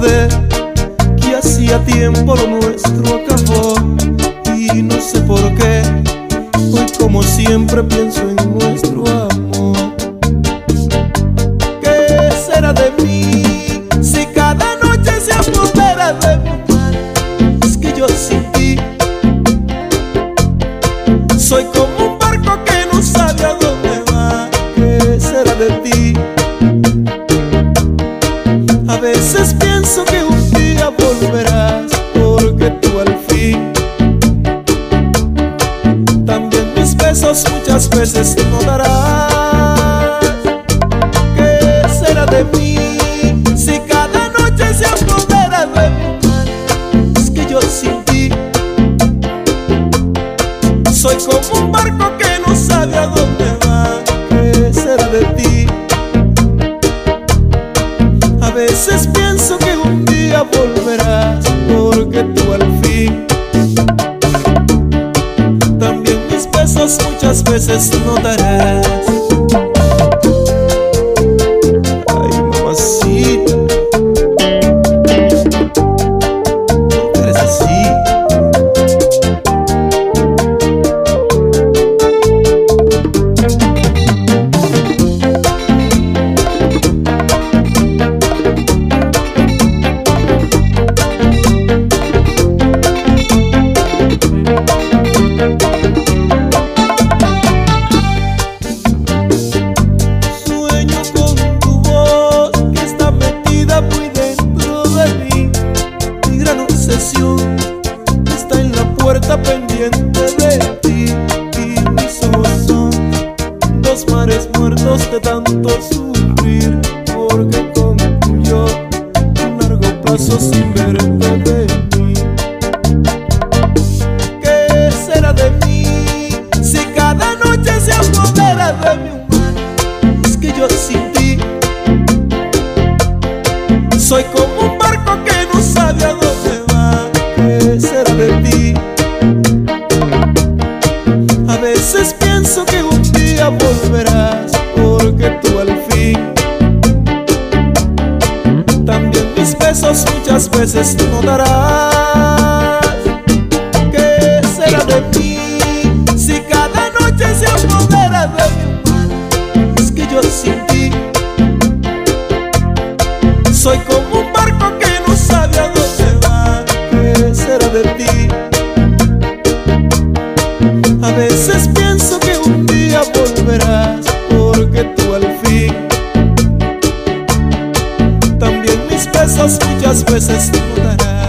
recordé que hacía tiempo lo nuestro acabó. Y no sé por qué, hoy como siempre pienso en nuestro amor. ¿Qué será de mí si cada noche se apodera de mi mal? Es que yo sin ti soy como un barco que no sabe a dónde va. ¿Qué será de ti? A veces pienso que un día volverás, porque tú al fin también mis besos muchas veces no darás. ¿Qué será de mí si cada noche se apodera de mi mal? Es que yo sin ti soy como un barco que no sabe a dónde va. ¿Qué será de ti? A veces pienso que un día volverás, porque tú al fin también mis besos muchas veces notarás. Ay, mamacita, ¿por qué eres así? Está en la puerta pendiente de ti, y mis ojos son dos mares muertos de tanto sufrir, porque concluyó un largo plazo sin verte de mí. ¿Qué será de mí si cada noche se apodera de mi humano? Es que yo sin ti soy como un barco que no sabe a dónde va. ¿Qué será de ti? A veces pienso que un día volverás, porque tú al fin también mis besos muchas veces no darás. ¿Qué será de mí si cada noche se apodera de mi humano? Es que yo sin ti soy como un barco que no sabe a dónde va. ¿Qué será de ti? A veces pienso que un día volverás, porque tú al fin también mis besos muchas veces no darás.